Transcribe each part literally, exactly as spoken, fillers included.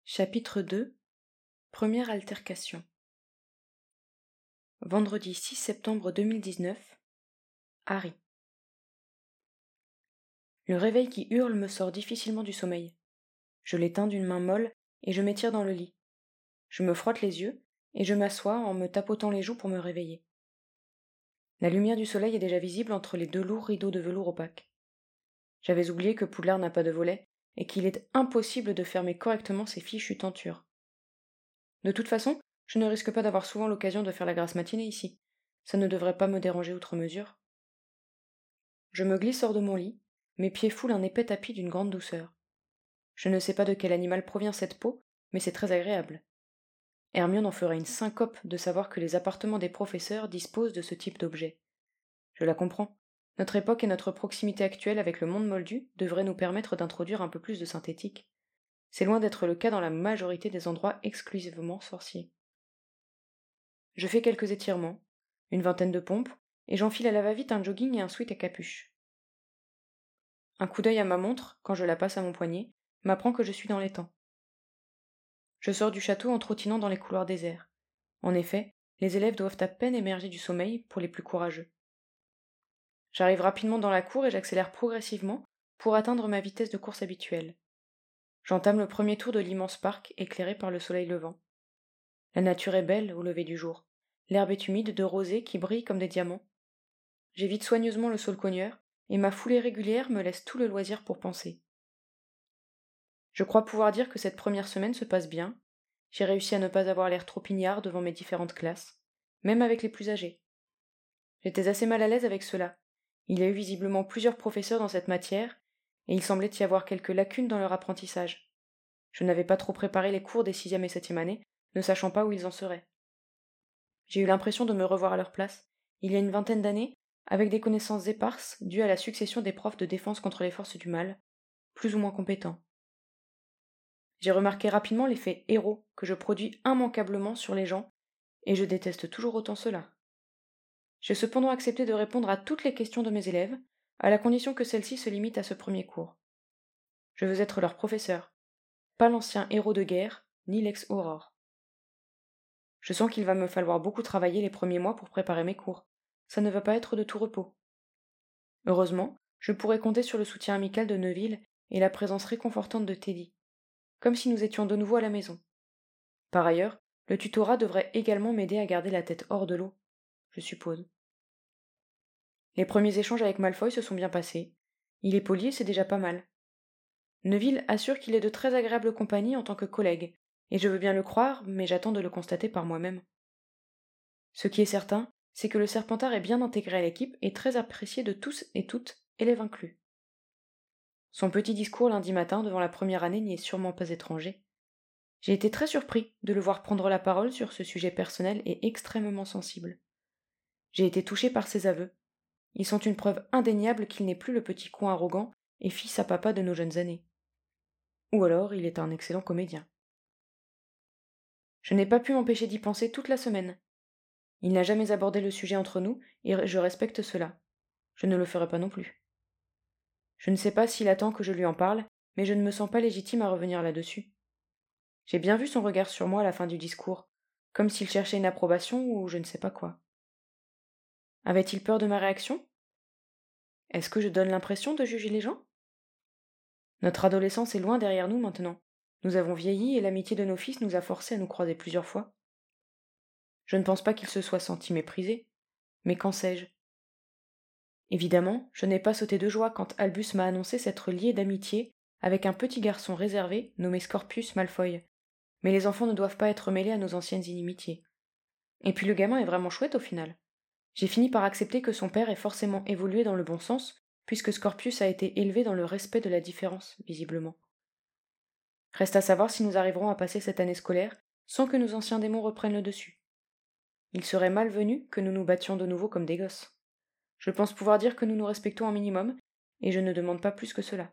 Chapitre deux. Première altercation. Vendredi six septembre deux mille dix-neuf. Harry. Le réveil qui hurle me sort difficilement du sommeil. Je l'éteins d'une main molle et je m'étire dans le lit. Je me frotte les yeux et je m'assois en me tapotant les joues pour me réveiller. La lumière du soleil est déjà visible entre les deux lourds rideaux de velours opaque. J'avais oublié que Poudlard n'a pas de volet et qu'il est impossible de fermer correctement ces fichues tentures. De toute façon, je ne risque pas d'avoir souvent l'occasion de faire la grasse matinée ici. Ça ne devrait pas me déranger outre mesure. Je me glisse hors de mon lit, mes pieds foulent un épais tapis d'une grande douceur. Je ne sais pas de quel animal provient cette peau, mais c'est très agréable. Hermione en ferait une syncope de savoir que les appartements des professeurs disposent de ce type d'objet. Je la comprends. Notre époque et notre proximité actuelle avec le monde moldu devraient nous permettre d'introduire un peu plus de synthétique. C'est loin d'être le cas dans la majorité des endroits exclusivement sorciers. Je fais quelques étirements, une vingtaine de pompes, et j'enfile à la va-vite un jogging et un sweat à capuche. Un coup d'œil à ma montre, quand je la passe à mon poignet, m'apprend que je suis dans les temps. Je sors du château en trottinant dans les couloirs déserts. En effet, les élèves doivent à peine émerger du sommeil pour les plus courageux. J'arrive rapidement dans la cour et j'accélère progressivement pour atteindre ma vitesse de course habituelle. J'entame le premier tour de l'immense parc éclairé par le soleil levant. La nature est belle au lever du jour. L'herbe est humide de rosée qui brille comme des diamants. J'évite soigneusement le saule-cogneur et ma foulée régulière me laisse tout le loisir pour penser. Je crois pouvoir dire que cette première semaine se passe bien. J'ai réussi à ne pas avoir l'air trop ignare devant mes différentes classes, même avec les plus âgés. J'étais assez mal à l'aise avec cela. Il y a eu visiblement plusieurs professeurs dans cette matière, et il semblait y avoir quelques lacunes dans leur apprentissage. Je n'avais pas trop préparé les cours des sixième et septième années, ne sachant pas où ils en seraient. J'ai eu l'impression de me revoir à leur place, il y a une vingtaine d'années, avec des connaissances éparses dues à la succession des profs de défense contre les forces du mal, plus ou moins compétents. J'ai remarqué rapidement l'effet héros que je produis immanquablement sur les gens, et je déteste toujours autant cela. J'ai cependant accepté de répondre à toutes les questions de mes élèves, à la condition que celles-ci se limitent à ce premier cours. Je veux être leur professeur, pas l'ancien héros de guerre, ni l'ex-aurore. Je sens qu'il va me falloir beaucoup travailler les premiers mois pour préparer mes cours. Ça ne va pas être de tout repos. Heureusement, je pourrai compter sur le soutien amical de Neville et la présence réconfortante de Teddy, comme si nous étions de nouveau à la maison. Par ailleurs, le tutorat devrait également m'aider à garder la tête hors de l'eau, je suppose. Les premiers échanges avec Malfoy se sont bien passés. Il est poli et c'est déjà pas mal. Neville assure qu'il est de très agréable compagnie en tant que collègue, et je veux bien le croire, mais j'attends de le constater par moi-même. Ce qui est certain, c'est que le Serpentard est bien intégré à l'équipe et très apprécié de tous et toutes, élèves inclus. Son petit discours lundi matin devant la première année n'y est sûrement pas étranger. J'ai été très surpris de le voir prendre la parole sur ce sujet personnel et extrêmement sensible. J'ai été touché par ses aveux. Ils sont une preuve indéniable qu'il n'est plus le petit con arrogant et fils à papa de nos jeunes années. Ou alors il est un excellent comédien. Je n'ai pas pu m'empêcher d'y penser toute la semaine. Il n'a jamais abordé le sujet entre nous, et je respecte cela. Je ne le ferai pas non plus. Je ne sais pas s'il attend que je lui en parle, mais je ne me sens pas légitime à revenir là-dessus. J'ai bien vu son regard sur moi à la fin du discours, comme s'il cherchait une approbation ou je ne sais pas quoi. Avait-il peur de ma réaction? Est-ce que je donne l'impression de juger les gens? Notre adolescence est loin derrière nous maintenant. Nous avons vieilli et l'amitié de nos fils nous a forcés à nous croiser plusieurs fois. Je ne pense pas qu'il se soit senti méprisé. Mais qu'en sais-je? Évidemment, je n'ai pas sauté de joie quand Albus m'a annoncé s'être lié d'amitié avec un petit garçon réservé nommé Scorpius Malfoy. Mais les enfants ne doivent pas être mêlés à nos anciennes inimitiés. Et puis le gamin est vraiment chouette au final. J'ai fini par accepter que son père ait forcément évolué dans le bon sens, puisque Scorpius a été élevé dans le respect de la différence, visiblement. Reste à savoir si nous arriverons à passer cette année scolaire sans que nos anciens démons reprennent le dessus. Il serait malvenu que nous nous battions de nouveau comme des gosses. Je pense pouvoir dire que nous nous respectons un minimum, et je ne demande pas plus que cela.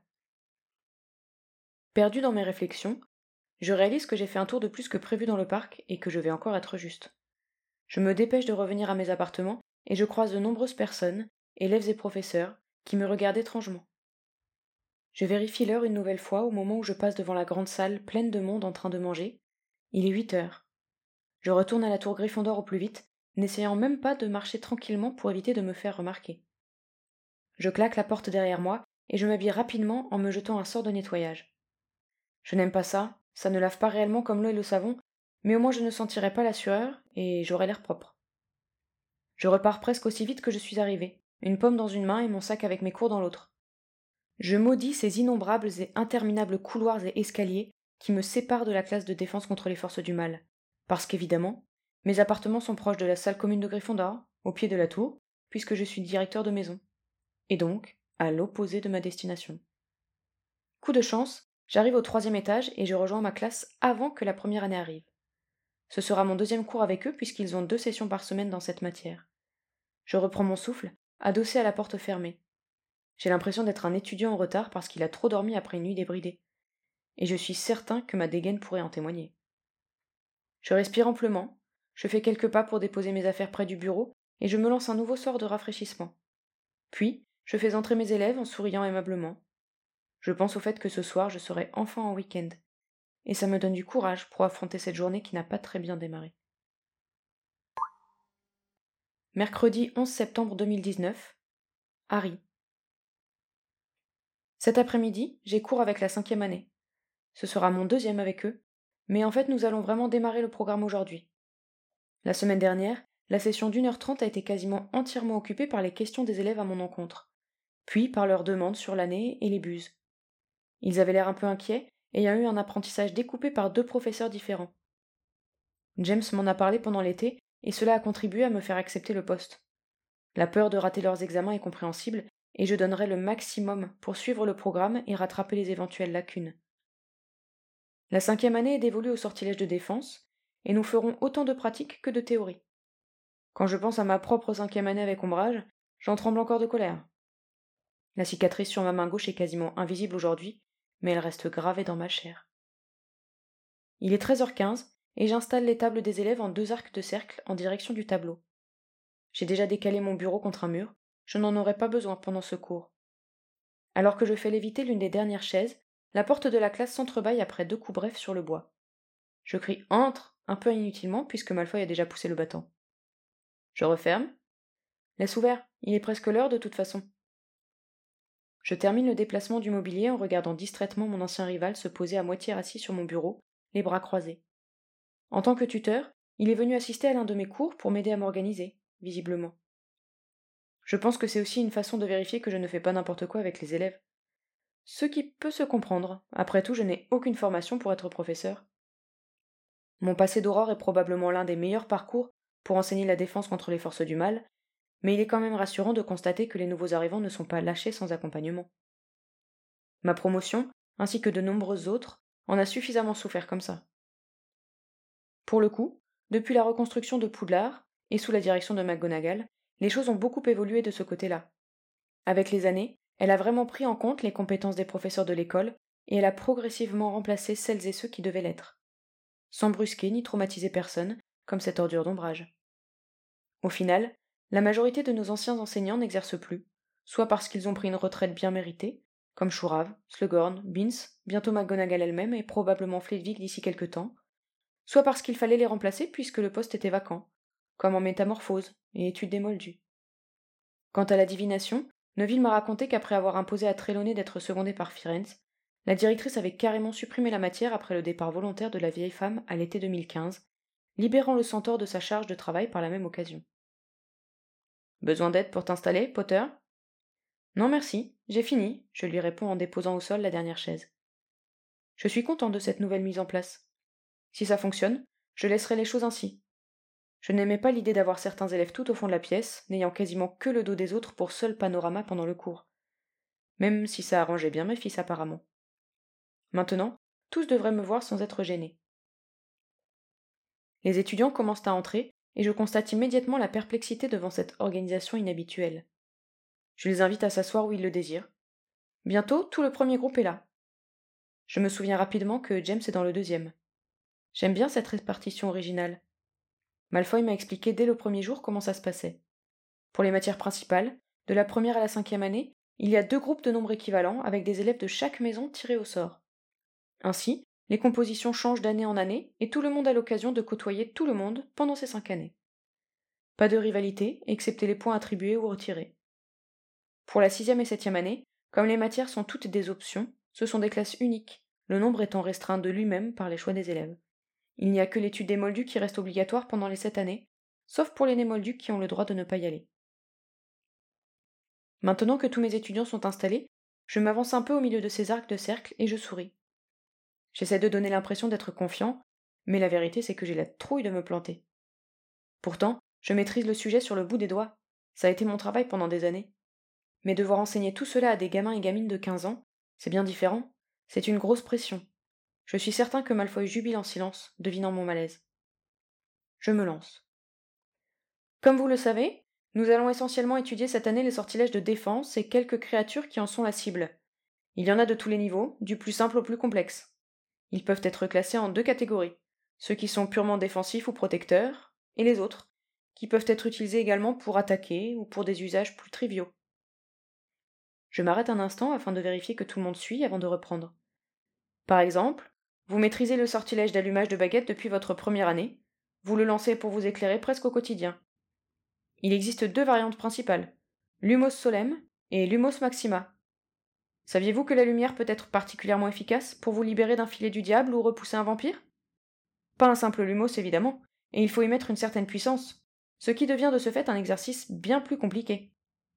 Perdu dans mes réflexions, je réalise que j'ai fait un tour de plus que prévu dans le parc et que je vais encore être juste. Je me dépêche de revenir à mes appartements et je croise de nombreuses personnes, élèves et professeurs, qui me regardent étrangement. Je vérifie l'heure une nouvelle fois au moment où je passe devant la grande salle pleine de monde en train de manger. Il est huit heures. Je retourne à la tour Gryffondor au plus vite, n'essayant même pas de marcher tranquillement pour éviter de me faire remarquer. Je claque la porte derrière moi et je m'habille rapidement en me jetant un sort de nettoyage. Je n'aime pas ça, ça ne lave pas réellement comme l'eau et le savon, mais au moins je ne sentirai pas la sueur et j'aurai l'air propre. Je repars presque aussi vite que je suis arrivée, une pomme dans une main et mon sac avec mes cours dans l'autre. Je maudis ces innombrables et interminables couloirs et escaliers qui me séparent de la classe de défense contre les forces du mal, parce qu'évidemment, mes appartements sont proches de la salle commune de Gryffondor, au pied de la tour, puisque je suis directeur de maison, et donc à l'opposé de ma destination. Coup de chance, j'arrive au troisième étage et je rejoins ma classe avant que la première année arrive. Ce sera mon deuxième cours avec eux puisqu'ils ont deux sessions par semaine dans cette matière. Je reprends mon souffle, adossé à la porte fermée. J'ai l'impression d'être un étudiant en retard parce qu'il a trop dormi après une nuit débridée. Et je suis certain que ma dégaine pourrait en témoigner. Je respire amplement, je fais quelques pas pour déposer mes affaires près du bureau et je me lance un nouveau sort de rafraîchissement. Puis, je fais entrer mes élèves en souriant aimablement. Je pense au fait que ce soir je serai enfin en week-end, et ça me donne du courage pour affronter cette journée qui n'a pas très bien démarré. Mercredi onze septembre deux mille dix-neuf. Harry. Cet après-midi, j'ai cours avec la cinquième année. Ce sera mon deuxième avec eux, mais en fait nous allons vraiment démarrer le programme aujourd'hui. La semaine dernière, la session d'une heure trente a été quasiment entièrement occupée par les questions des élèves à mon encontre, puis par leurs demandes sur l'année et les buses. Ils avaient l'air un peu inquiets, et il y a eu un apprentissage découpé par deux professeurs différents. James m'en a parlé pendant l'été, et cela a contribué à me faire accepter le poste. La peur de rater leurs examens est compréhensible, et je donnerai le maximum pour suivre le programme et rattraper les éventuelles lacunes. La cinquième année est dévolue au sortilège de défense, et nous ferons autant de pratique que de théorie. Quand je pense à ma propre cinquième année avec Ombrage, j'en tremble encore de colère. La cicatrice sur ma main gauche est quasiment invisible aujourd'hui, mais elle reste gravée dans ma chair. Il est treize heures quinze, et j'installe les tables des élèves en deux arcs de cercle en direction du tableau. J'ai déjà décalé mon bureau contre un mur, je n'en aurai pas besoin pendant ce cours. Alors que je fais léviter l'une des dernières chaises, la porte de la classe s'entrebâille après deux coups brefs sur le bois. Je crie « Entre !» un peu inutilement puisque Malfoy a déjà poussé le battant. Je referme. Laisse ouvert, il est presque l'heure de toute façon. Je termine le déplacement du mobilier en regardant distraitement mon ancien rival se poser à moitié assis sur mon bureau, les bras croisés. En tant que tuteur, il est venu assister à l'un de mes cours pour m'aider à m'organiser, visiblement. Je pense que c'est aussi une façon de vérifier que je ne fais pas n'importe quoi avec les élèves. Ce qui peut se comprendre, après tout je n'ai aucune formation pour être professeur. Mon passé d'aurore est probablement l'un des meilleurs parcours pour enseigner la défense contre les forces du mal, mais il est quand même rassurant de constater que les nouveaux arrivants ne sont pas lâchés sans accompagnement. Ma promotion, ainsi que de nombreuses autres, en a suffisamment souffert comme ça. Pour le coup, depuis la reconstruction de Poudlard, et sous la direction de McGonagall, les choses ont beaucoup évolué de ce côté-là. Avec les années, elle a vraiment pris en compte les compétences des professeurs de l'école, et elle a progressivement remplacé celles et ceux qui devaient l'être, sans brusquer ni traumatiser personne, comme cette ordure d'Ombrage. Au final, la majorité de nos anciens enseignants n'exercent plus, soit parce qu'ils ont pris une retraite bien méritée, comme Chourave, Slughorn, Binns, bientôt McGonagall elle-même et probablement Flitwick d'ici quelque temps, soit parce qu'il fallait les remplacer puisque le poste était vacant, comme en métamorphose et étude des moldus. Quant à la divination, Neville m'a raconté qu'après avoir imposé à Trelawney d'être secondée par Firenze, la directrice avait carrément supprimé la matière après le départ volontaire de la vieille femme à l'été deux mille quinze, libérant le centaure de sa charge de travail par la même occasion. Besoin d'aide pour t'installer, Potter ? Non merci, j'ai fini, je lui réponds en déposant au sol la dernière chaise. Je suis content de cette nouvelle mise en place. Si ça fonctionne, je laisserai les choses ainsi. Je n'aimais pas l'idée d'avoir certains élèves tout au fond de la pièce, n'ayant quasiment que le dos des autres pour seul panorama pendant le cours. Même si ça arrangeait bien mes fils apparemment. Maintenant, tous devraient me voir sans être gênés. Les étudiants commencent à entrer, et je constate immédiatement la perplexité devant cette organisation inhabituelle. Je les invite à s'asseoir où ils le désirent. Bientôt, tout le premier groupe est là. Je me souviens rapidement que James est dans le deuxième. J'aime bien cette répartition originale. Malfoy m'a expliqué dès le premier jour comment ça se passait. Pour les matières principales, de la première à la cinquième année, il y a deux groupes de nombres équivalents avec des élèves de chaque maison tirés au sort. Ainsi, les compositions changent d'année en année et tout le monde a l'occasion de côtoyer tout le monde pendant ces cinq années. Pas de rivalité, excepté les points attribués ou retirés. Pour la sixième et septième année, comme les matières sont toutes des options, ce sont des classes uniques, le nombre étant restreint de lui-même par les choix des élèves. Il n'y a que l'étude des moldus qui reste obligatoire pendant les sept années, sauf pour les némoldus qui ont le droit de ne pas y aller. Maintenant que tous mes étudiants sont installés, je m'avance un peu au milieu de ces arcs de cercle et je souris. J'essaie de donner l'impression d'être confiant, mais la vérité c'est que j'ai la trouille de me planter. Pourtant, je maîtrise le sujet sur le bout des doigts. Ça a été mon travail pendant des années. Mais devoir enseigner tout cela à des gamins et gamines de quinze ans, c'est bien différent. C'est une grosse pression. Je suis certain que Malfoy jubile en silence, devinant mon malaise. Je me lance. Comme vous le savez, nous allons essentiellement étudier cette année les sortilèges de défense et quelques créatures qui en sont la cible. Il y en a de tous les niveaux, du plus simple au plus complexe. Ils peuvent être classés en deux catégories, ceux qui sont purement défensifs ou protecteurs, et les autres, qui peuvent être utilisés également pour attaquer ou pour des usages plus triviaux. Je m'arrête un instant afin de vérifier que tout le monde suit avant de reprendre. Par exemple, vous maîtrisez le sortilège d'allumage de baguette depuis votre première année, vous le lancez pour vous éclairer presque au quotidien. Il existe deux variantes principales, Lumos Solem et Lumos Maxima. Saviez-vous que la lumière peut être particulièrement efficace pour vous libérer d'un filet du diable ou repousser un vampire ? Pas un simple Lumos évidemment, et il faut y mettre une certaine puissance, ce qui devient de ce fait un exercice bien plus compliqué.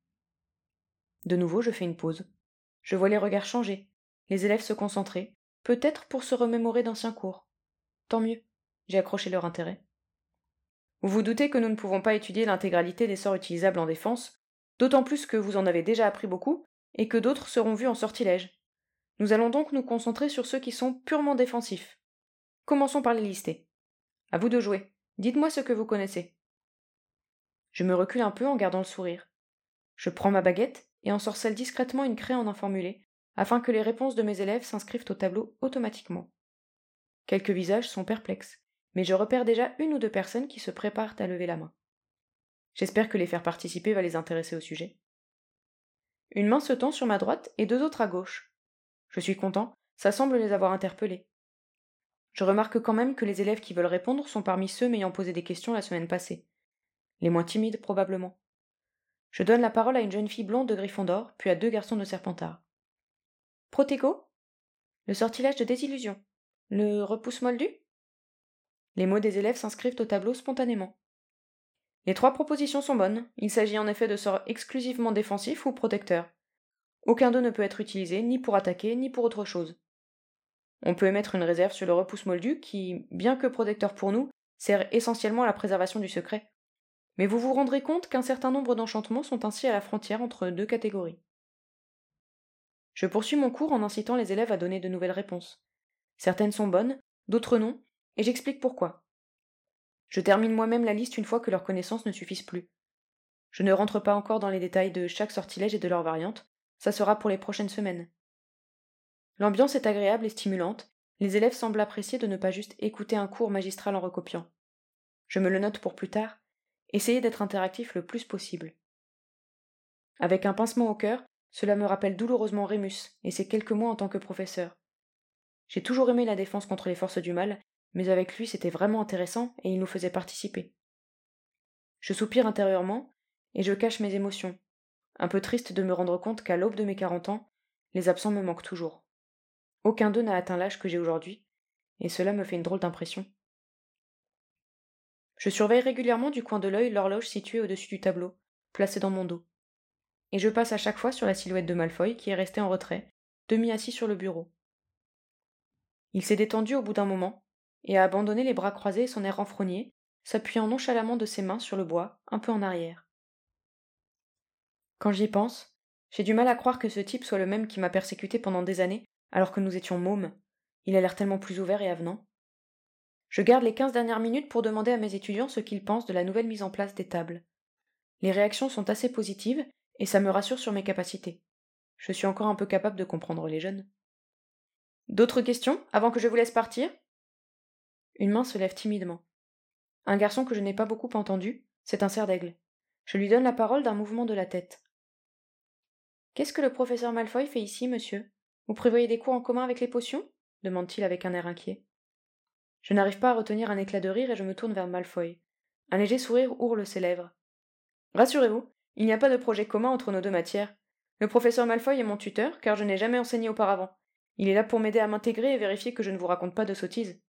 De nouveau, je fais une pause. Je vois les regards changer, les élèves se concentrer, peut-être pour se remémorer d'anciens cours. Tant mieux, j'ai accroché leur intérêt. Vous vous doutez que nous ne pouvons pas étudier l'intégralité des sorts utilisables en défense, d'autant plus que vous en avez déjà appris beaucoup, et que d'autres seront vus en sortilège. Nous allons donc nous concentrer sur ceux qui sont purement défensifs. Commençons par les lister. À vous de jouer. Dites-moi ce que vous connaissez. Je me recule un peu en gardant le sourire. Je prends ma baguette et ensorcelle discrètement une craie en un formulé, afin que les réponses de mes élèves s'inscrivent au tableau automatiquement. Quelques visages sont perplexes, mais je repère déjà une ou deux personnes qui se préparent à lever la main. J'espère que les faire participer va les intéresser au sujet. Une main se tend sur ma droite et deux autres à gauche. Je suis content, ça semble les avoir interpellés. Je remarque quand même que les élèves qui veulent répondre sont parmi ceux m'ayant posé des questions la semaine passée. Les moins timides, probablement. Je donne la parole à une jeune fille blonde de Gryffondor, puis à deux garçons de Serpentard. Protego ? Le sortilège de désillusion. Le repousse moldu ? Les mots des élèves s'inscrivent au tableau spontanément. Les trois propositions sont bonnes. Il s'agit en effet de sorts exclusivement défensifs ou protecteurs. Aucun d'eux ne peut être utilisé ni pour attaquer ni pour autre chose. On peut émettre une réserve sur le repousse moldu qui, bien que protecteur pour nous, sert essentiellement à la préservation du secret. Mais vous vous rendrez compte qu'un certain nombre d'enchantements sont ainsi à la frontière entre deux catégories. Je poursuis mon cours en incitant les élèves à donner de nouvelles réponses. Certaines sont bonnes, d'autres non, et j'explique pourquoi. Je termine moi-même la liste une fois que leurs connaissances ne suffisent plus. Je ne rentre pas encore dans les détails de chaque sortilège et de leurs variantes, ça sera pour les prochaines semaines. L'ambiance est agréable et stimulante, les élèves semblent apprécier de ne pas juste écouter un cours magistral en recopiant. Je me le note pour plus tard, essayer d'être interactif le plus possible. Avec un pincement au cœur, cela me rappelle douloureusement Rémus et ses quelques mois en tant que professeur. J'ai toujours aimé la défense contre les forces du mal, mais avec lui c'était vraiment intéressant et il nous faisait participer. Je soupire intérieurement et je cache mes émotions, un peu triste de me rendre compte qu'à l'aube de mes quarante ans, les absents me manquent toujours. Aucun d'eux n'a atteint l'âge que j'ai aujourd'hui, et cela me fait une drôle d'impression. Je surveille régulièrement du coin de l'œil l'horloge située au-dessus du tableau, placée dans mon dos. Et je passe à chaque fois sur la silhouette de Malfoy qui est resté en retrait, demi-assis sur le bureau. Il s'est détendu au bout d'un moment, et a abandonné les bras croisés et son air renfrogné, s'appuyant nonchalamment de ses mains sur le bois, un peu en arrière. Quand j'y pense, j'ai du mal à croire que ce type soit le même qui m'a persécuté pendant des années, alors que nous étions mômes. Il a l'air tellement plus ouvert et avenant. Je garde les quinze dernières minutes pour demander à mes étudiants ce qu'ils pensent de la nouvelle mise en place des tables. Les réactions sont assez positives, et ça me rassure sur mes capacités. Je suis encore un peu capable de comprendre les jeunes. D'autres questions, avant que je vous laisse partir ? Une main se lève timidement. Un garçon que je n'ai pas beaucoup entendu, c'est un cerf d'aigle. Je lui donne la parole d'un mouvement de la tête. Qu'est-ce que le professeur Malfoy fait ici, monsieur? Vous prévoyez des cours en commun avec les potions? Demande-t-il avec un air inquiet. Je n'arrive pas à retenir un éclat de rire et je me tourne vers Malfoy. Un léger sourire ourle ses lèvres. Rassurez-vous, il n'y a pas de projet commun entre nos deux matières. Le professeur Malfoy est mon tuteur, car je n'ai jamais enseigné auparavant. Il est là pour m'aider à m'intégrer et vérifier que je ne vous raconte pas de sottises.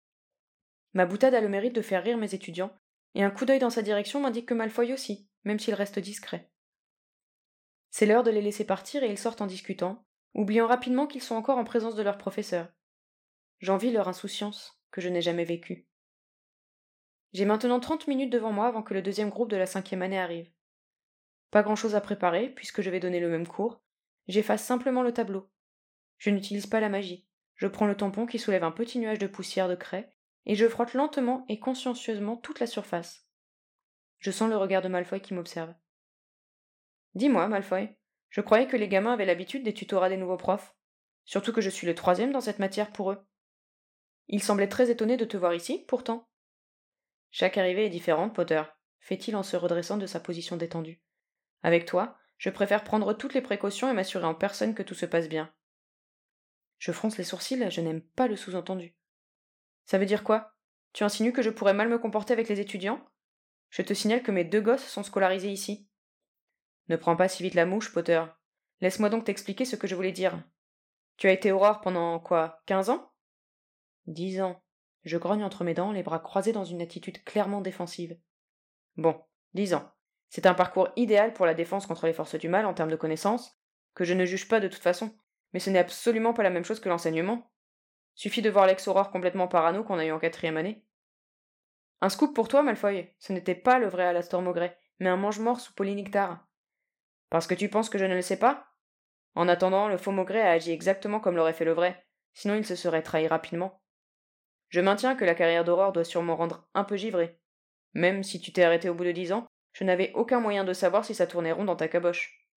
Ma boutade a le mérite de faire rire mes étudiants, et un coup d'œil dans sa direction m'indique que Malfoy aussi, même s'il reste discret. C'est l'heure de les laisser partir et ils sortent en discutant, oubliant rapidement qu'ils sont encore en présence de leur professeur. J'envie leur insouciance, que je n'ai jamais vécue. J'ai maintenant trente minutes devant moi avant que le deuxième groupe de la cinquième année arrive. Pas grand-chose à préparer, puisque je vais donner le même cours. J'efface simplement le tableau. Je n'utilise pas la magie. Je prends le tampon qui soulève un petit nuage de poussière de craie, et je frotte lentement et consciencieusement toute la surface. Je sens le regard de Malfoy qui m'observe. Dis-moi, Malfoy, je croyais que les gamins avaient l'habitude des tutorats des nouveaux profs, surtout que je suis le troisième dans cette matière pour eux. Ils semblaient très étonnés de te voir ici, pourtant. Chaque arrivée est différente, Potter, fait-il en se redressant de sa position détendue. Avec toi, je préfère prendre toutes les précautions et m'assurer en personne que tout se passe bien. Je fronce les sourcils, je n'aime pas le sous-entendu. Ça veut dire quoi? Tu insinues que je pourrais mal me comporter avec les étudiants? Je te signale que mes deux gosses sont scolarisés ici. Ne prends pas si vite la mouche, Potter. Laisse-moi donc t'expliquer ce que je voulais dire. Tu as été Aurore pendant, quoi, quinze ans? Dix ans. Je grogne entre mes dents, les bras croisés dans une attitude clairement défensive. Bon, dix ans. C'est un parcours idéal pour la défense contre les forces du mal en termes de connaissances, que je ne juge pas de toute façon, mais ce n'est absolument pas la même chose que l'enseignement. Suffit de voir l'ex-Aurore complètement parano qu'on a eu en quatrième année. Un scoop pour toi, Malfoy, ce n'était pas le vrai Alastor Maugret, mais un mange-mort sous polynectar. Parce que tu penses que je ne le sais pas? En attendant, le faux Maugret a agi exactement comme l'aurait fait le vrai, sinon il se serait trahi rapidement. Je maintiens que la carrière d'Aurore doit sûrement rendre un peu givré. Même si tu t'es arrêté au bout de dix ans, je n'avais aucun moyen de savoir si ça tournait rond dans ta caboche.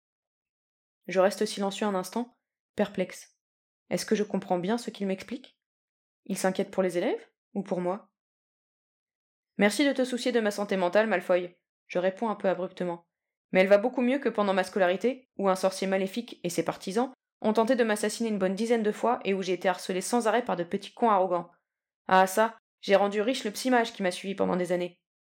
Je reste silencieux un instant, perplexe. Est-ce que je comprends bien ce qu'il m'explique? Il s'inquiète pour les élèves ou pour moi? Merci de te soucier de ma santé mentale, Malfoy, je réponds un peu abruptement. Mais elle va beaucoup mieux que pendant ma scolarité, où un sorcier maléfique et ses partisans ont tenté de m'assassiner une bonne dizaine de fois et où j'ai été harcelé sans arrêt par de petits cons arrogants. Ah ça, j'ai rendu riche le psymage qui m'a suivi pendant des années.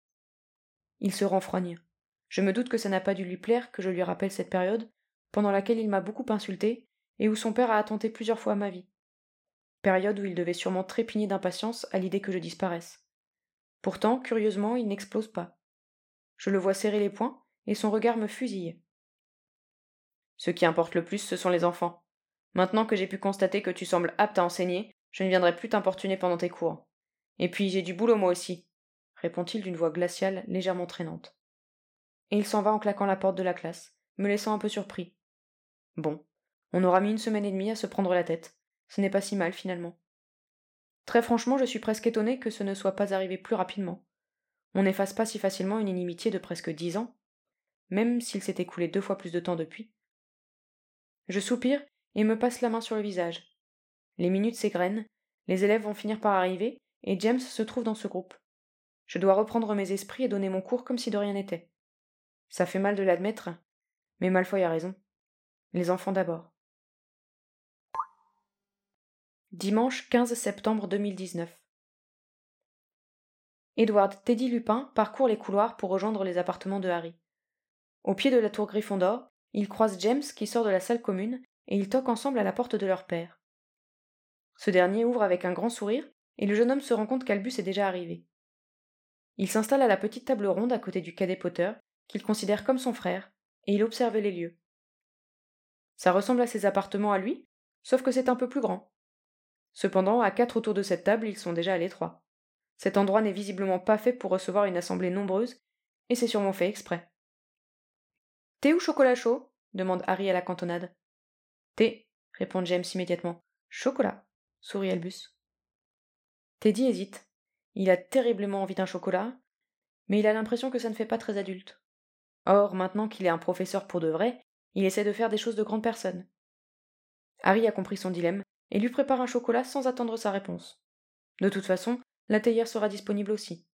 Il se renfrogne. Je me doute que ça n'a pas dû lui plaire que je lui rappelle cette période, pendant laquelle il m'a beaucoup insulté, et où son père a attenté plusieurs fois à ma vie. Période où il devait sûrement trépigner d'impatience à l'idée que je disparaisse. Pourtant, curieusement, il n'explose pas. Je le vois serrer les poings, et son regard me fusille. Ce qui importe le plus, ce sont les enfants. Maintenant que j'ai pu constater que tu sembles apte à enseigner, je ne viendrai plus t'importuner pendant tes cours. Et puis j'ai du boulot moi aussi, répond-il d'une voix glaciale, légèrement traînante. Et il s'en va en claquant la porte de la classe, me laissant un peu surpris. Bon, on aura mis une semaine et demie à se prendre la tête. Ce n'est pas si mal finalement. Très franchement, je suis presque étonnée que ce ne soit pas arrivé plus rapidement. On n'efface pas si facilement une inimitié de presque dix ans, même s'il s'est écoulé deux fois plus de temps depuis. Je soupire et me passe la main sur le visage. Les minutes s'égrènent, les élèves vont finir par arriver, et James se trouve dans ce groupe. Je dois reprendre mes esprits et donner mon cours comme si de rien n'était. Ça fait mal de l'admettre, mais Malfoy a raison. Les enfants d'abord. Dimanche quinze septembre deux mille dix-neuf. Edward Teddy Lupin parcourt les couloirs pour rejoindre les appartements de Harry. Au pied de la tour Gryffondor, ils croisent James qui sort de la salle commune et ils toquent ensemble à la porte de leur père. Ce dernier ouvre avec un grand sourire et le jeune homme se rend compte qu'Albus est déjà arrivé. Il s'installe à la petite table ronde à côté du cadet Potter, qu'il considère comme son frère, et il observe les lieux. Ça ressemble à ses appartements à lui, sauf que c'est un peu plus grand. Cependant, à quatre autour de cette table, ils sont déjà à l'étroit. Cet endroit n'est visiblement pas fait pour recevoir une assemblée nombreuse, et c'est sûrement fait exprès. « Thé ou chocolat chaud » demande Harry à la cantonade. « Thé » répond James immédiatement. « Chocolat » sourit Albus. Teddy hésite. Il a terriblement envie d'un chocolat, mais il a l'impression que ça ne fait pas très adulte. Or, maintenant qu'il est un professeur pour de vrai, il essaie de faire des choses de grande personne. Harry a compris son dilemme et lui prépare un chocolat sans attendre sa réponse. De toute façon, la théière sera disponible aussi.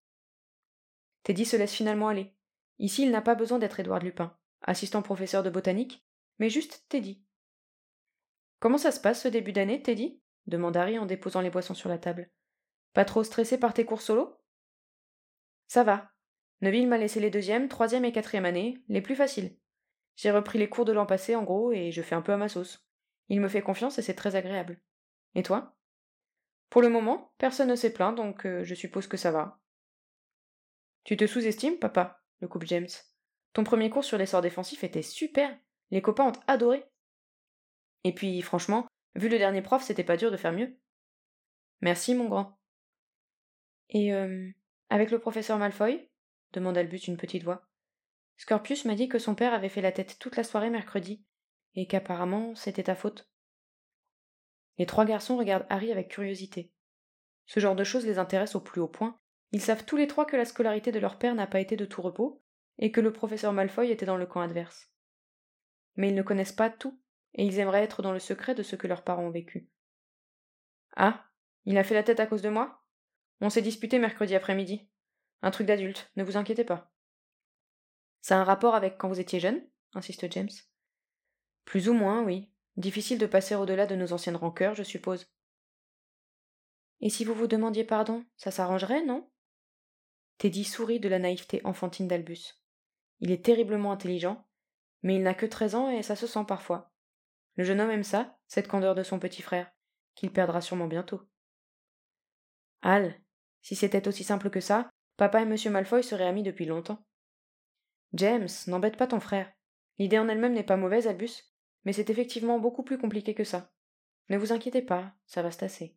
Teddy se laisse finalement aller. Ici, il n'a pas besoin d'être Édouard Lupin, assistant professeur de botanique, mais juste Teddy. Comment ça se passe ce début d'année, Teddy demande Harry en déposant les boissons sur la table. Pas trop stressé par tes cours solo? Ça va. Neville m'a laissé les deuxième, troisième et quatrième années, les plus faciles. J'ai repris les cours de l'an passé en gros et je fais un peu à ma sauce. Il me fait confiance et c'est très agréable. Et toi? Pour le moment, personne ne s'est plaint, donc euh, je suppose que ça va. Tu te sous-estimes, papa, le coupe James. Ton premier cours sur les sorts défensifs était super. Les copains ont adoré. Et puis, franchement, vu le dernier prof, c'était pas dur de faire mieux. Merci, mon grand. Et, euh, avec le professeur Malfoy demande Albus d'une petite voix. Scorpius m'a dit que son père avait fait la tête toute la soirée mercredi, et qu'apparemment c'était ta faute. Les trois garçons regardent Harry avec curiosité. Ce genre de choses les intéresse au plus haut point. Ils savent tous les trois que la scolarité de leur père n'a pas été de tout repos, et que le professeur Malfoy était dans le camp adverse. Mais ils ne connaissent pas tout, et ils aimeraient être dans le secret de ce que leurs parents ont vécu. Ah, il a fait la tête à cause de moi? On s'est disputé mercredi après-midi. Un truc d'adulte, ne vous inquiétez pas. Ça a un rapport avec quand vous étiez jeune? Insiste James. Plus ou moins, oui. Difficile de passer au-delà de nos anciennes rancœurs, je suppose. Et si vous vous demandiez pardon, ça s'arrangerait, non? Teddy sourit de la naïveté enfantine d'Albus. Il est terriblement intelligent, mais il n'a que treize ans et ça se sent parfois. Le jeune homme aime ça, cette candeur de son petit frère, qu'il perdra sûrement bientôt. Al, si c'était aussi simple que ça, papa et monsieur Malfoy seraient amis depuis longtemps. James, n'embête pas ton frère. L'idée en elle-même n'est pas mauvaise, Albus, mais c'est effectivement beaucoup plus compliqué que ça. Ne vous inquiétez pas, ça va se tasser.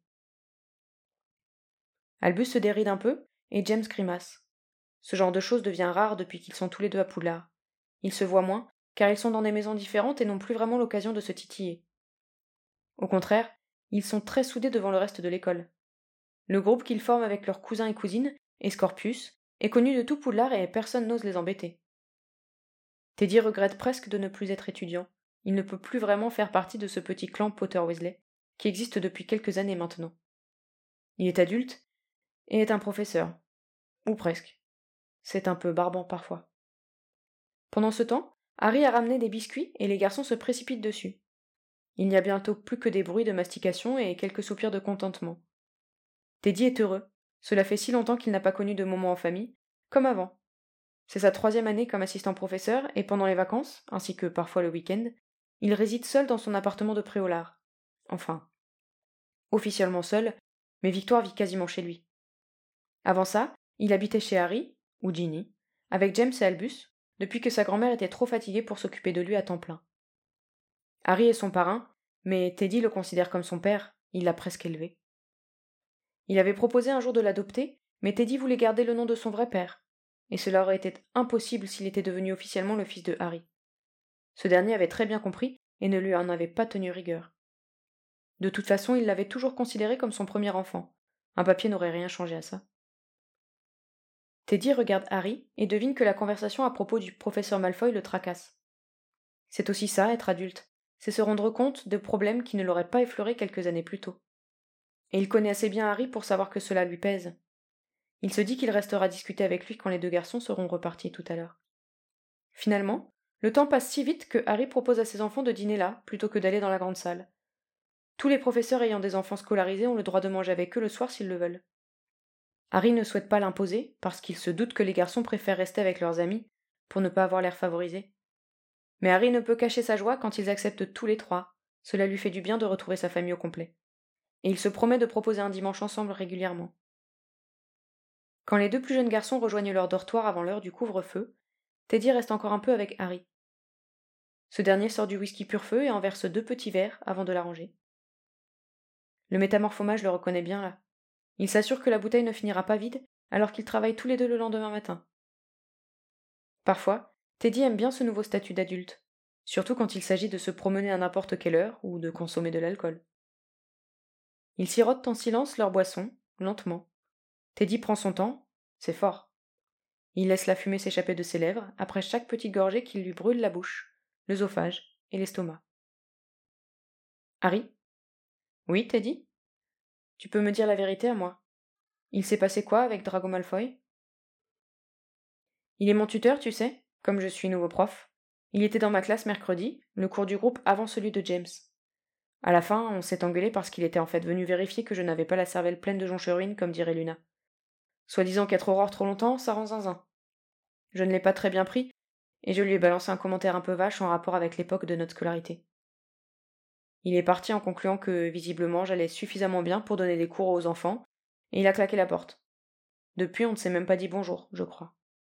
Albus se déride un peu, et James grimace. Ce genre de choses devient rare depuis qu'ils sont tous les deux à Poudlard. Ils se voient moins, car ils sont dans des maisons différentes et n'ont plus vraiment l'occasion de se titiller. Au contraire, ils sont très soudés devant le reste de l'école. Le groupe qu'ils forment avec leurs cousins et cousines, et Scorpius, est connu de tout Poudlard et personne n'ose les embêter. Teddy regrette presque de ne plus être étudiant. Il ne peut plus vraiment faire partie de ce petit clan Potter-Weasley, qui existe depuis quelques années maintenant. Il est adulte, et est un professeur. Ou presque. C'est un peu barbant parfois. Pendant ce temps, Harry a ramené des biscuits et les garçons se précipitent dessus. Il n'y a bientôt plus que des bruits de mastication et quelques soupirs de contentement. Teddy est heureux. Cela fait si longtemps qu'il n'a pas connu de moments en famille, comme avant. C'est sa troisième année comme assistant professeur et pendant les vacances, ainsi que parfois le week-end, il réside seul dans son appartement de Préolard. Enfin, officiellement seul, mais Victoire vit quasiment chez lui. Avant ça, il habitait chez Harry, ou Ginny, avec James et Albus, depuis que sa grand-mère était trop fatiguée pour s'occuper de lui à temps plein. Harry est son parrain, mais Teddy le considère comme son père, il l'a presque élevé. Il avait proposé un jour de l'adopter, mais Teddy voulait garder le nom de son vrai père, et cela aurait été impossible s'il était devenu officiellement le fils de Harry. Ce dernier avait très bien compris et ne lui en avait pas tenu rigueur. De toute façon, il l'avait toujours considéré comme son premier enfant. Un papier n'aurait rien changé à ça. Teddy regarde Harry et devine que la conversation à propos du professeur Malfoy le tracasse. C'est aussi ça, être adulte. C'est se rendre compte de problèmes qui ne l'auraient pas effleuré quelques années plus tôt. Et il connaît assez bien Harry pour savoir que cela lui pèse. Il se dit qu'il restera discuter avec lui quand les deux garçons seront repartis tout à l'heure. Finalement, le temps passe si vite que Harry propose à ses enfants de dîner là, plutôt que d'aller dans la grande salle. Tous les professeurs ayant des enfants scolarisés ont le droit de manger avec eux le soir s'ils le veulent. Harry ne souhaite pas l'imposer, parce qu'il se doute que les garçons préfèrent rester avec leurs amis, pour ne pas avoir l'air favorisé. Mais Harry ne peut cacher sa joie quand ils acceptent tous les trois. Cela lui fait du bien de retrouver sa famille au complet. Et il se promet de proposer un dimanche ensemble régulièrement. Quand les deux plus jeunes garçons rejoignent leur dortoir avant l'heure du couvre-feu, Teddy reste encore un peu avec Harry. Ce dernier sort du whisky pur feu et en verse deux petits verres avant de la ranger. Le métamorphomage le reconnaît bien là. Il s'assure que la bouteille ne finira pas vide alors qu'ils travaillent tous les deux le lendemain matin. Parfois, Teddy aime bien ce nouveau statut d'adulte, surtout quand il s'agit de se promener à n'importe quelle heure ou de consommer de l'alcool. Ils sirotent en silence leur boisson, lentement. Teddy prend son temps, c'est fort. Il laisse la fumée s'échapper de ses lèvres après chaque petite gorgée qui lui brûle la bouche, l'œsophage et l'estomac. Harry? Oui, Teddy? Tu peux me dire la vérité à moi. Il s'est passé quoi avec Drago Malfoy? Il est mon tuteur, tu sais, comme je suis nouveau prof. Il était dans ma classe mercredi, le cours du groupe avant celui de James. À la fin, on s'est engueulé parce qu'il était en fait venu vérifier que je n'avais pas la cervelle pleine de joncheruine, comme dirait Luna. Soi-disant qu'être aurore trop longtemps, ça rend zinzin. Je ne l'ai pas très bien pris, et je lui ai balancé un commentaire un peu vache en rapport avec l'époque de notre scolarité. Il est parti en concluant que, visiblement, j'allais suffisamment bien pour donner des cours aux enfants, et il a claqué la porte. Depuis, on ne s'est même pas dit bonjour, je crois.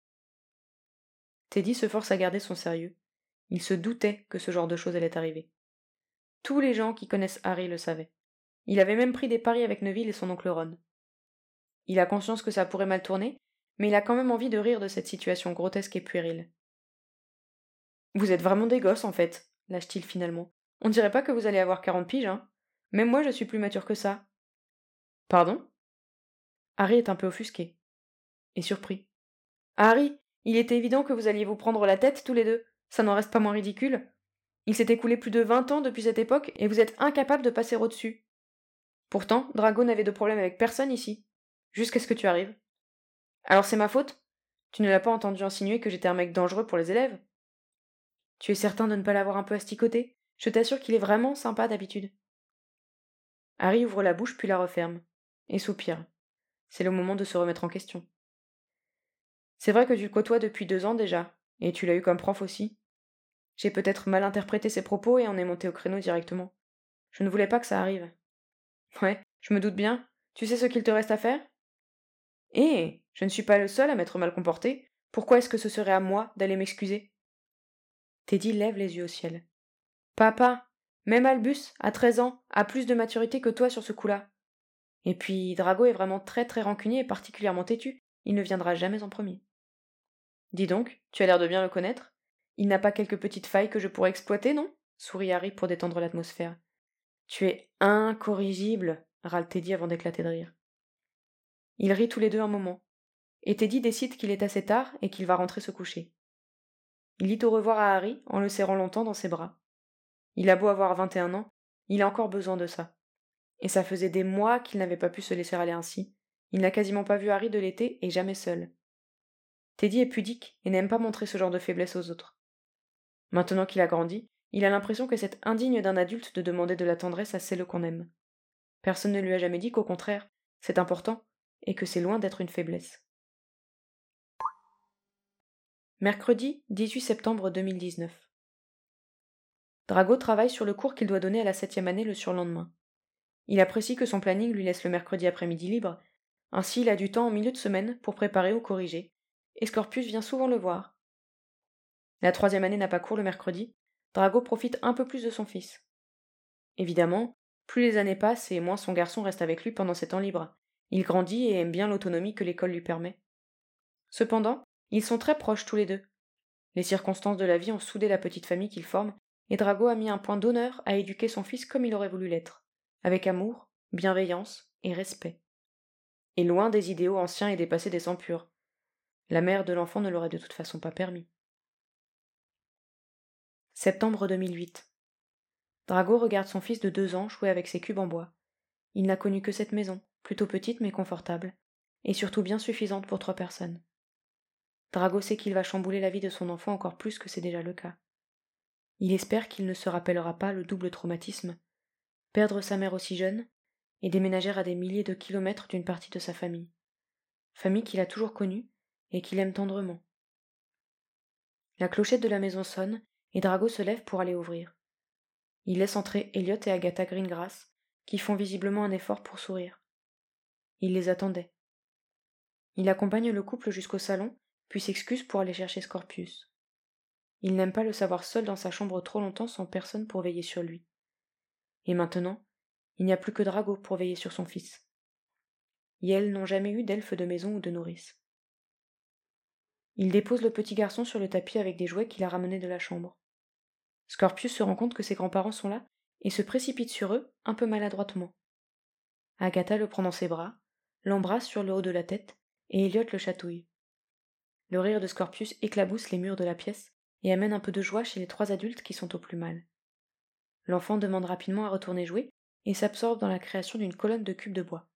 Teddy se force à garder son sérieux. Il se doutait que ce genre de choses allait arriver. Tous les gens qui connaissent Harry le savaient. Il avait même pris des paris avec Neville et son oncle Ron. Il a conscience que ça pourrait mal tourner, mais il a quand même envie de rire de cette situation grotesque et puérile. Vous êtes vraiment des gosses, en fait, lâche-t-il finalement. On dirait pas que vous allez avoir quarante piges, hein. Même moi, je suis plus mature que ça. Pardon? Harry est un peu offusqué. Et surpris. Harry, il était évident que vous alliez vous prendre la tête tous les deux. Ça n'en reste pas moins ridicule. Il s'est écoulé plus de vingt ans depuis cette époque et vous êtes incapable de passer au-dessus. Pourtant, Drago n'avait de problème avec personne ici. Jusqu'à ce que tu arrives. Alors c'est ma faute? Tu ne l'as pas entendu insinuer que j'étais un mec dangereux pour les élèves? Tu es certain de ne pas l'avoir un peu asticoté? Je t'assure qu'il est vraiment sympa d'habitude. Harry ouvre la bouche puis la referme. Et soupire. C'est le moment de se remettre en question. C'est vrai que tu le côtoies depuis deux ans déjà, et tu l'as eu comme prof aussi. J'ai peut-être mal interprété ses propos et en ai monté au créneau directement. Je ne voulais pas que ça arrive. Ouais, je me doute bien. Tu sais ce qu'il te reste à faire? Eh, je ne suis pas le seul à m'être mal comporté. Pourquoi est-ce que ce serait à moi d'aller m'excuser? Teddy lève les yeux au ciel. Papa, même Albus, à treize ans, a plus de maturité que toi sur ce coup-là. Et puis, Drago est vraiment très très rancunier et particulièrement têtu. Il ne viendra jamais en premier. Dis donc, tu as l'air de bien le connaître. Il n'a pas quelques petites failles que je pourrais exploiter, non? Sourit Harry pour détendre l'atmosphère. Tu es incorrigible, râle Teddy avant d'éclater de rire. Ils rient tous les deux un moment, et Teddy décide qu'il est assez tard et qu'il va rentrer se coucher. Il dit au revoir à Harry en le serrant longtemps dans ses bras. Il a beau avoir vingt et un ans, il a encore besoin de ça. Et ça faisait des mois qu'il n'avait pas pu se laisser aller ainsi. Il n'a quasiment pas vu Harry de l'été et jamais seul. Teddy est pudique et n'aime pas montrer ce genre de faiblesse aux autres. Maintenant qu'il a grandi, il a l'impression que c'est indigne d'un adulte de demander de la tendresse à celle qu'on aime. Personne ne lui a jamais dit qu'au contraire, c'est important, et que c'est loin d'être une faiblesse. Mercredi dix-huit septembre deux mille dix-neuf. Drago travaille sur le cours qu'il doit donner à la septième année le surlendemain. Il apprécie que son planning lui laisse le mercredi après-midi libre, ainsi il a du temps en milieu de semaine pour préparer ou corriger, et Scorpius vient souvent le voir. La troisième année n'a pas cours le mercredi, Drago profite un peu plus de son fils. Évidemment, plus les années passent et moins son garçon reste avec lui pendant ses temps libres. Il grandit et aime bien l'autonomie que l'école lui permet. Cependant, ils sont très proches tous les deux. Les circonstances de la vie ont soudé la petite famille qu'ils forment, et Drago a mis un point d'honneur à éduquer son fils comme il aurait voulu l'être, avec amour, bienveillance et respect. Et loin des idéaux anciens et dépassés des sangs purs. La mère de l'enfant ne l'aurait de toute façon pas permis. Septembre deux mille huit. Drago regarde son fils de deux ans jouer avec ses cubes en bois. Il n'a connu que cette maison, plutôt petite mais confortable, et surtout bien suffisante pour trois personnes. Drago sait qu'il va chambouler la vie de son enfant encore plus que c'est déjà le cas. Il espère qu'il ne se rappellera pas le double traumatisme, perdre sa mère aussi jeune, et déménager à des milliers de kilomètres d'une partie de sa famille. Famille qu'il a toujours connue et qu'il aime tendrement. La clochette de la maison sonne, et Drago se lève pour aller ouvrir. Il laisse entrer Elliot et Agatha Greengrass, qui font visiblement un effort pour sourire. Il les attendait. Il accompagne le couple jusqu'au salon, puis s'excuse pour aller chercher Scorpius. Il n'aime pas le savoir seul dans sa chambre trop longtemps sans personne pour veiller sur lui. Et maintenant, il n'y a plus que Drago pour veiller sur son fils. Et elles n'ont jamais eu d'elfe de maison ou de nourrice. Il dépose le petit garçon sur le tapis avec des jouets qu'il a ramenés de la chambre. Scorpius se rend compte que ses grands-parents sont là et se précipite sur eux, un peu maladroitement. Agatha le prend dans ses bras, l'embrasse sur le haut de la tête, et Elliot le chatouille. Le rire de Scorpius éclabousse les murs de la pièce et amène un peu de joie chez les trois adultes qui sont au plus mal. L'enfant demande rapidement à retourner jouer et s'absorbe dans la création d'une colonne de cubes de bois.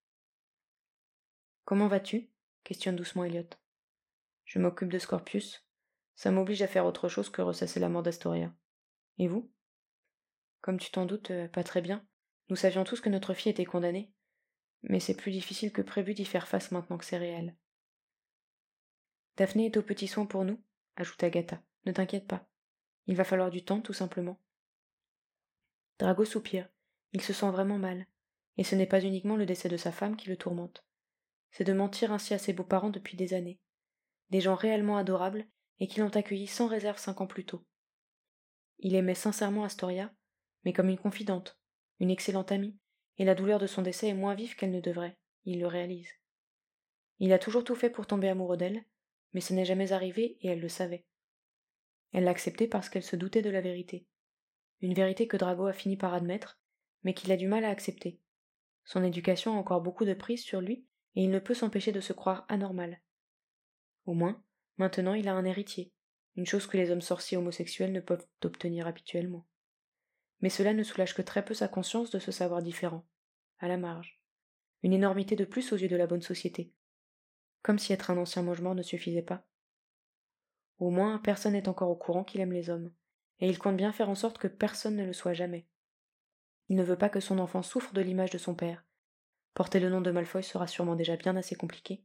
« Comment vas-tu » questionne doucement Elliot. « Je m'occupe de Scorpius. Ça m'oblige à faire autre chose que ressasser la mort d'Astoria. Et vous? Comme tu t'en doutes, euh, pas très bien. Nous savions tous que notre fille était condamnée, mais c'est plus difficile que prévu d'y faire face maintenant que c'est réel. Daphné est aux petits soins pour nous, ajouta Agatha. Ne t'inquiète pas. Il va falloir du temps, tout simplement. Drago soupire. Il se sent vraiment mal. Et ce n'est pas uniquement le décès de sa femme qui le tourmente. C'est de mentir ainsi à ses beaux-parents depuis des années. Des gens réellement adorables et qui l'ont accueilli sans réserve cinq ans plus tôt. Il aimait sincèrement Astoria, mais comme une confidente, une excellente amie, et la douleur de son décès est moins vive qu'elle ne devrait, il le réalise. Il a toujours tout fait pour tomber amoureux d'elle, mais ce n'est jamais arrivé et elle le savait. Elle l'a accepté parce qu'elle se doutait de la vérité. Une vérité que Drago a fini par admettre, mais qu'il a du mal à accepter. Son éducation a encore beaucoup de prise sur lui, et il ne peut s'empêcher de se croire anormal. Au moins, maintenant il a un héritier, une chose que les hommes sorciers homosexuels ne peuvent obtenir habituellement. Mais cela ne soulage que très peu sa conscience de se savoir différent, à la marge. Une énormité de plus aux yeux de la bonne société. Comme si être un ancien mange-mort ne suffisait pas. Au moins, personne n'est encore au courant qu'il aime les hommes, et il compte bien faire en sorte que personne ne le soit jamais. Il ne veut pas que son enfant souffre de l'image de son père. Porter le nom de Malfoy sera sûrement déjà bien assez compliqué.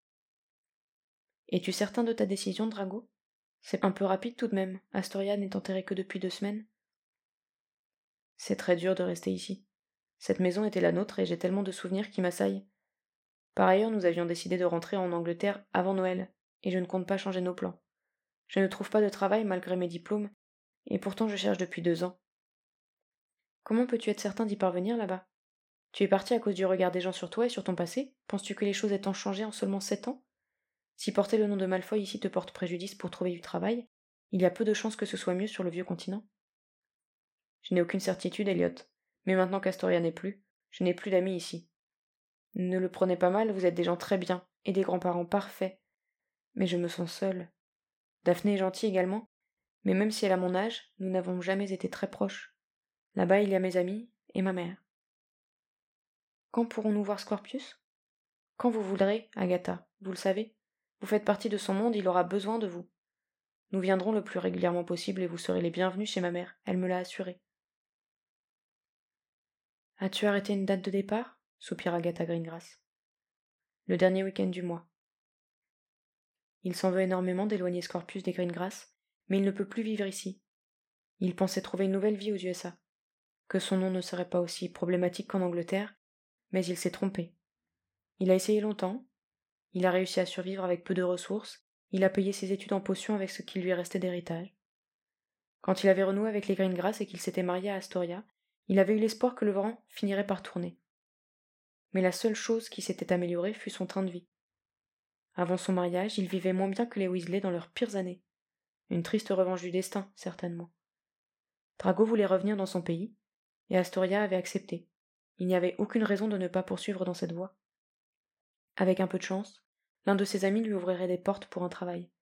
Es-tu certain de ta décision, Drago? C'est un peu rapide tout de même, Astoria n'est enterrée que depuis deux semaines. C'est très dur de rester ici. Cette maison était la nôtre et j'ai tellement de souvenirs qui m'assaillent. Par ailleurs, nous avions décidé de rentrer en Angleterre avant Noël, et je ne compte pas changer nos plans. Je ne trouve pas de travail malgré mes diplômes, et pourtant je cherche depuis deux ans. Comment peux-tu être certain d'y parvenir là-bas? Tu es parti à cause du regard des gens sur toi et sur ton passé? Penses-tu que les choses aient tant changé en seulement sept ans? Si porter le nom de Malfoy ici te porte préjudice pour trouver du travail, il y a peu de chances que ce soit mieux sur le vieux continent. Je n'ai aucune certitude, Elliot, mais maintenant qu'Astoria n'est plus, je n'ai plus d'amis ici. Ne le prenez pas mal, vous êtes des gens très bien, et des grands-parents parfaits. Mais je me sens seule. Daphné est gentille également, mais même si elle a mon âge, nous n'avons jamais été très proches. Là-bas, il y a mes amis et ma mère. Quand pourrons-nous voir Scorpius? Quand vous voudrez, Agatha, vous le savez. Vous faites partie de son monde, il aura besoin de vous. Nous viendrons le plus régulièrement possible et vous serez les bienvenus chez ma mère, elle me l'a assuré. As-tu arrêté une date de départ? Soupira Agatha Greengrass. Le dernier week-end du mois. Il s'en veut énormément d'éloigner Scorpius des Greengrass, mais il ne peut plus vivre ici. Il pensait trouver une nouvelle vie aux U S A, que son nom ne serait pas aussi problématique qu'en Angleterre, mais il s'est trompé. Il a essayé longtemps, il a réussi à survivre avec peu de ressources, il a payé ses études en potions avec ce qui lui restait d'héritage. Quand il avait renoué avec les Greengrass et qu'il s'était marié à Astoria, il avait eu l'espoir que le vent finirait par tourner. Mais la seule chose qui s'était améliorée fut son train de vie. Avant son mariage, il vivait moins bien que les Weasley dans leurs pires années. Une triste revanche du destin, certainement. Drago voulait revenir dans son pays, et Astoria avait accepté. Il n'y avait aucune raison de ne pas poursuivre dans cette voie. Avec un peu de chance, l'un de ses amis lui ouvrirait des portes pour un travail.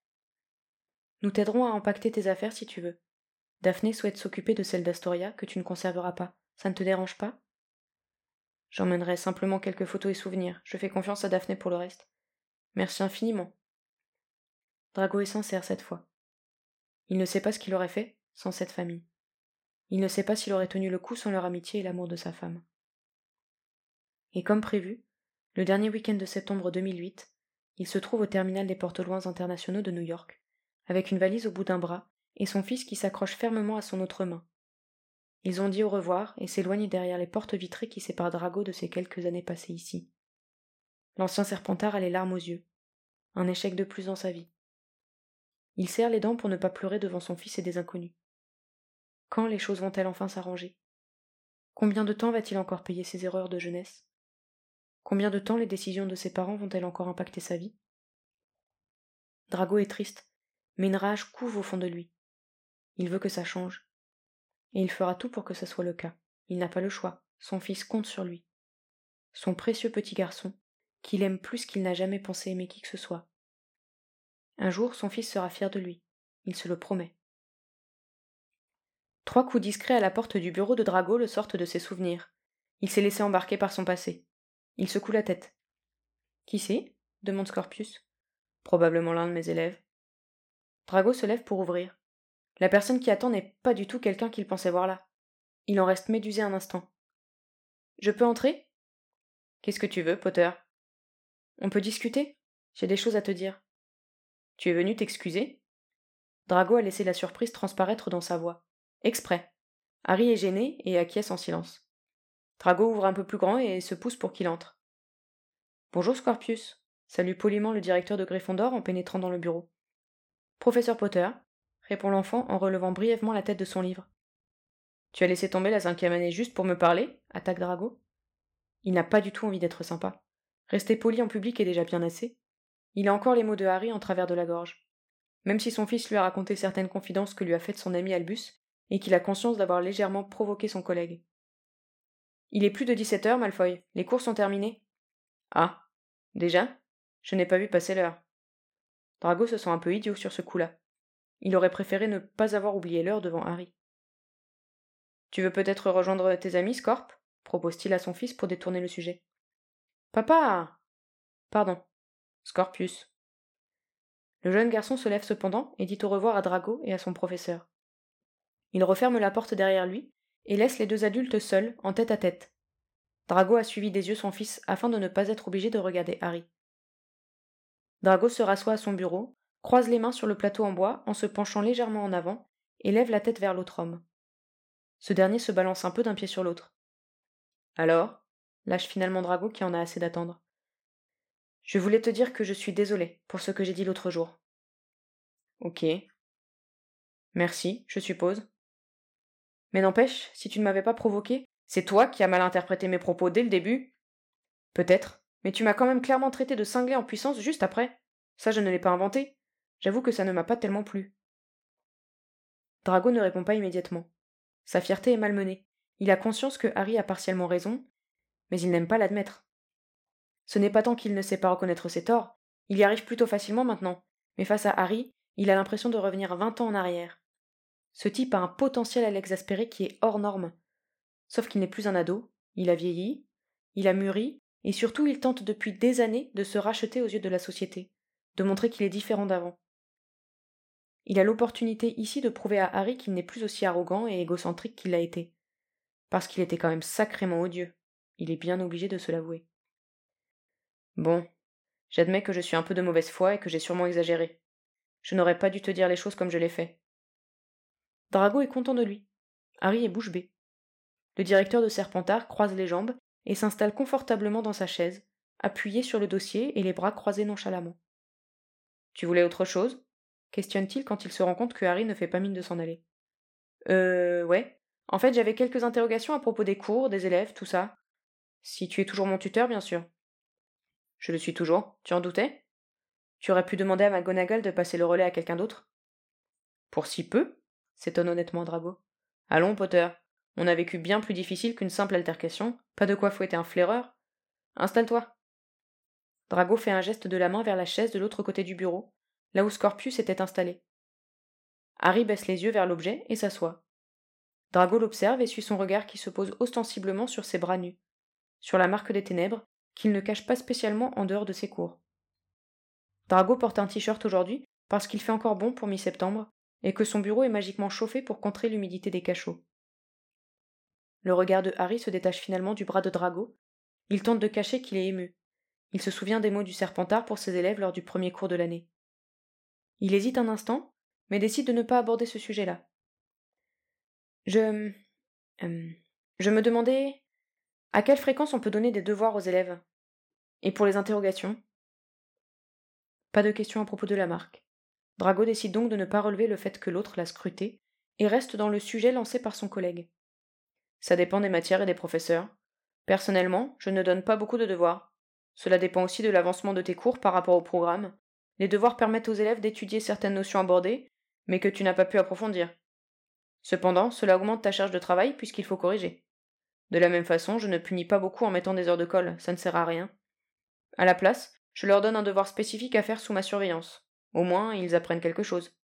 Nous t'aiderons à empaqueter tes affaires si tu veux. Daphné souhaite s'occuper de celles d'Astoria que tu ne conserveras pas. Ça ne te dérange pas? J'emmènerai simplement quelques photos et souvenirs. Je fais confiance à Daphné pour le reste. Merci infiniment. Drago est sincère cette fois. Il ne sait pas ce qu'il aurait fait sans cette famille. Il ne sait pas s'il aurait tenu le coup sans leur amitié et l'amour de sa femme. Et comme prévu, le dernier week-end de septembre deux mille huit, il se trouve au terminal des porte-loins internationaux de New York, avec une valise au bout d'un bras et son fils qui s'accroche fermement à son autre main. Ils ont dit au revoir et s'éloignent derrière les portes vitrées qui séparent Drago de ces quelques années passées ici. L'ancien Serpentard a les larmes aux yeux. Un échec de plus dans sa vie. Il serre les dents pour ne pas pleurer devant son fils et des inconnus. Quand les choses vont-elles enfin s'arranger? Combien de temps va-t-il encore payer ses erreurs de jeunesse? Combien de temps les décisions de ses parents vont-elles encore impacter sa vie? Drago est triste, mais une rage couve au fond de lui. Il veut que ça change. Et il fera tout pour que ça soit le cas. Il n'a pas le choix. Son fils compte sur lui. Son précieux petit garçon, qu'il aime plus qu'il n'a jamais pensé aimer qui que ce soit. Un jour, son fils sera fier de lui. Il se le promet. Trois coups discrets à la porte du bureau de Drago le sortent de ses souvenirs. Il s'est laissé embarquer par son passé. Il secoue la tête. Qui c'est? Demande Scorpius. Probablement l'un de mes élèves. Drago se lève pour ouvrir. La personne qui attend n'est pas du tout quelqu'un qu'il pensait voir là. Il en reste médusé un instant. Je peux entrer ? Qu'est-ce que tu veux, Potter ? On peut discuter ? J'ai des choses à te dire. Tu es venu t'excuser ? Drago a laissé la surprise transparaître dans sa voix. Exprès. Harry est gêné et acquiesce en silence. Drago ouvre un peu plus grand et se pousse pour qu'il entre. Bonjour Scorpius, salue poliment le directeur de Gryffondor en pénétrant dans le bureau. Professeur Potter, répond l'enfant en relevant brièvement la tête de son livre. Tu as laissé tomber la cinquième année juste pour me parler ? Attaque Drago. Il n'a pas du tout envie d'être sympa. Rester poli en public est déjà bien assez. Il a encore les mots de Harry en travers de la gorge. Même si son fils lui a raconté certaines confidences que lui a faites son ami Albus, et qu'il a conscience d'avoir légèrement provoqué son collègue. Il est plus de dix-sept heures, Malfoy. Les cours sont terminés. Ah, déjà ? Je n'ai pas vu passer l'heure. Drago se sent un peu idiot sur ce coup-là. Il aurait préféré ne pas avoir oublié l'heure devant Harry. Tu veux peut-être rejoindre tes amis, Scorp ? Propose-t-il à son fils pour détourner le sujet. Papa ! Pardon. Scorpius. Le jeune garçon se lève cependant et dit au revoir à Drago et à son professeur. Il referme la porte derrière lui et laisse les deux adultes seuls, en tête à tête. Drago a suivi des yeux son fils afin de ne pas être obligé de regarder Harry. Drago se rassoit à son bureau, croise les mains sur le plateau en bois en se penchant légèrement en avant et lève la tête vers l'autre homme. Ce dernier se balance un peu d'un pied sur l'autre. Alors ? Lâche finalement Drago qui en a assez d'attendre. Je voulais te dire que je suis désolé pour ce que j'ai dit l'autre jour. Ok. Merci, je suppose. Mais n'empêche, si tu ne m'avais pas provoqué, c'est toi qui as mal interprété mes propos dès le début. Peut-être, mais tu m'as quand même clairement traité de cinglé en puissance juste après. Ça, je ne l'ai pas inventé. J'avoue que ça ne m'a pas tellement plu. Drago ne répond pas immédiatement. Sa fierté est malmenée. Il a conscience que Harry a partiellement raison, mais il n'aime pas l'admettre. Ce n'est pas tant qu'il ne sait pas reconnaître ses torts, il y arrive plutôt facilement maintenant, mais face à Harry, il a l'impression de revenir vingt ans en arrière. Ce type a un potentiel à l'exaspérer qui est hors norme. Sauf qu'il n'est plus un ado, il a vieilli, il a mûri, et surtout il tente depuis des années de se racheter aux yeux de la société, de montrer qu'il est différent d'avant. Il a l'opportunité ici de prouver à Harry qu'il n'est plus aussi arrogant et égocentrique qu'il l'a été. Parce qu'il était quand même sacrément odieux. Il est bien obligé de se l'avouer. Bon, j'admets que je suis un peu de mauvaise foi et que j'ai sûrement exagéré. Je n'aurais pas dû te dire les choses comme je l'ai fait. Drago est content de lui. Harry est bouche bée. Le directeur de Serpentard croise les jambes et s'installe confortablement dans sa chaise, appuyé sur le dossier et les bras croisés nonchalamment. Tu voulais autre chose ? Questionne-t-il quand il se rend compte que Harry ne fait pas mine de s'en aller. Euh, ouais. En fait, j'avais quelques interrogations à propos des cours, des élèves, tout ça. Si tu es toujours mon tuteur, bien sûr. Je le suis toujours. Tu en doutais ? Tu aurais pu demander à McGonagall de passer le relais à quelqu'un d'autre ? Pour si peu ? S'étonne honnêtement Drago. Allons, Potter. On a vécu bien plus difficile qu'une simple altercation. Pas de quoi fouetter un flaireur. Installe-toi. Drago fait un geste de la main vers la chaise de l'autre côté du bureau, là où Scorpius était installé. Harry baisse les yeux vers l'objet et s'assoit. Drago l'observe et suit son regard qui se pose ostensiblement sur ses bras nus, sur la marque des ténèbres, qu'il ne cache pas spécialement en dehors de ses cours. Drago porte un t-shirt aujourd'hui parce qu'il fait encore bon pour mi-septembre et que son bureau est magiquement chauffé pour contrer l'humidité des cachots. Le regard de Harry se détache finalement du bras de Drago. Il tente de cacher qu'il est ému. Il se souvient des mots du Serpentard pour ses élèves lors du premier cours de l'année. Il hésite un instant, mais décide de ne pas aborder ce sujet-là. Je... Euh, je me demandais à quelle fréquence on peut donner des devoirs aux élèves. Et pour les interrogations ? Pas de questions à propos de la marque. Drago décide donc de ne pas relever le fait que l'autre l'a scruté, et reste dans le sujet lancé par son collègue. Ça dépend des matières et des professeurs. Personnellement, je ne donne pas beaucoup de devoirs. Cela dépend aussi de l'avancement de tes cours par rapport au programme. Les devoirs permettent aux élèves d'étudier certaines notions abordées, mais que tu n'as pas pu approfondir. Cependant, cela augmente ta charge de travail puisqu'il faut corriger. De la même façon, je ne punis pas beaucoup en mettant des heures de colle, ça ne sert à rien. À la place, je leur donne un devoir spécifique à faire sous ma surveillance. Au moins, ils apprennent quelque chose.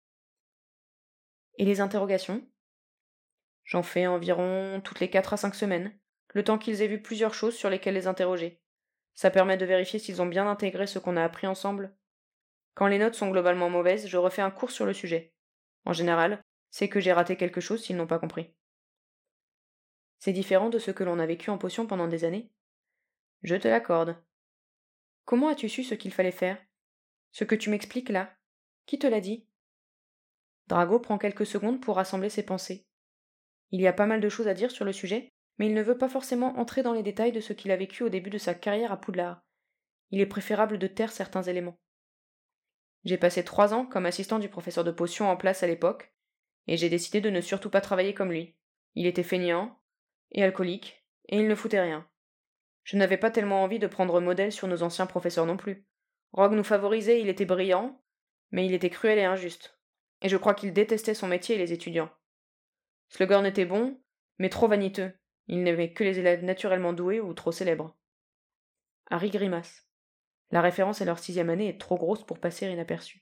Et les interrogations ? J'en fais environ toutes les quatre à cinq semaines, le temps qu'ils aient vu plusieurs choses sur lesquelles les interroger. Ça permet de vérifier s'ils ont bien intégré ce qu'on a appris ensemble. Quand les notes sont globalement mauvaises, je refais un cours sur le sujet. En général, c'est que j'ai raté quelque chose s'ils n'ont pas compris. C'est différent de ce que l'on a vécu en potion pendant des années. Je te l'accorde. Comment as-tu su ce qu'il fallait faire? Ce que tu m'expliques là? Qui te l'a dit? Drago prend quelques secondes pour rassembler ses pensées. Il y a pas mal de choses à dire sur le sujet, mais il ne veut pas forcément entrer dans les détails de ce qu'il a vécu au début de sa carrière à Poudlard. Il est préférable de taire certains éléments. J'ai passé trois ans comme assistant du professeur de potions en place à l'époque, et j'ai décidé de ne surtout pas travailler comme lui. Il était feignant, et alcoolique, et il ne foutait rien. Je n'avais pas tellement envie de prendre modèle sur nos anciens professeurs non plus. Rogue nous favorisait, il était brillant, mais il était cruel et injuste. Et je crois qu'il détestait son métier et les étudiants. Slughorn était bon, mais trop vaniteux. Il n'aimait que les élèves naturellement doués ou trop célèbres. Harry grimace. La référence à leur sixième année est trop grosse pour passer inaperçue.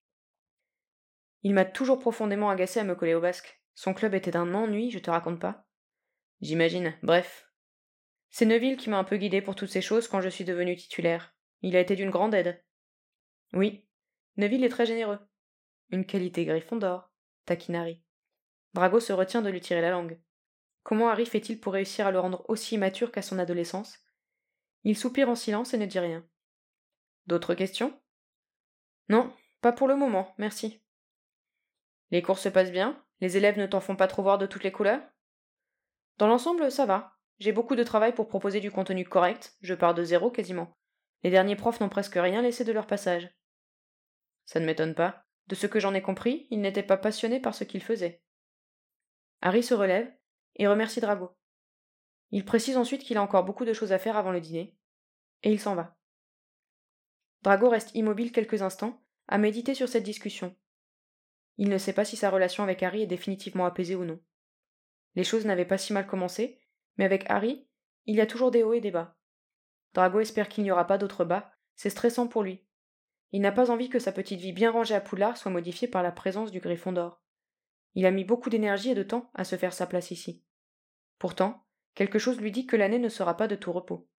Il m'a toujours profondément agacé à me coller au basque. Son club était d'un ennui, je te raconte pas. J'imagine, bref. C'est Neville qui m'a un peu guidé pour toutes ces choses quand je suis devenu titulaire. Il a été d'une grande aide. Oui, Neville est très généreux. Une qualité Gryffondor, taquine Harry. Drago se retient de lui tirer la langue. Comment Harry fait-il pour réussir à le rendre aussi mature qu'à son adolescence? Il soupire en silence et ne dit rien. D'autres questions? Non, pas pour le moment, merci. Les cours se passent bien? Les élèves ne t'en font pas trop voir de toutes les couleurs? Dans l'ensemble, ça va. J'ai beaucoup de travail pour proposer du contenu correct, je pars de zéro quasiment. Les derniers profs n'ont presque rien laissé de leur passage. Ça ne m'étonne pas. De ce que j'en ai compris, ils n'étaient pas passionnés par ce qu'ils faisaient. Harry se relève et remercie Drago. Il précise ensuite qu'il a encore beaucoup de choses à faire avant le dîner, et il s'en va. Drago reste immobile quelques instants, à méditer sur cette discussion. Il ne sait pas si sa relation avec Harry est définitivement apaisée ou non. Les choses n'avaient pas si mal commencé, mais avec Harry, il y a toujours des hauts et des bas. Drago espère qu'il n'y aura pas d'autres bas, c'est stressant pour lui. Il n'a pas envie que sa petite vie bien rangée à Poudlard soit modifiée par la présence du Gryffondor. Il a mis beaucoup d'énergie et de temps à se faire sa place ici. Pourtant, quelque chose lui dit que l'année ne sera pas de tout repos.